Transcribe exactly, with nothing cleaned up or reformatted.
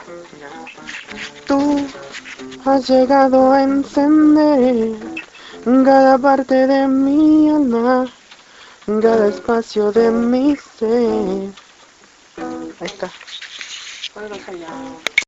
Tú has llegado a encender cada parte de mi alma, cada espacio de mi ser. Ahí está.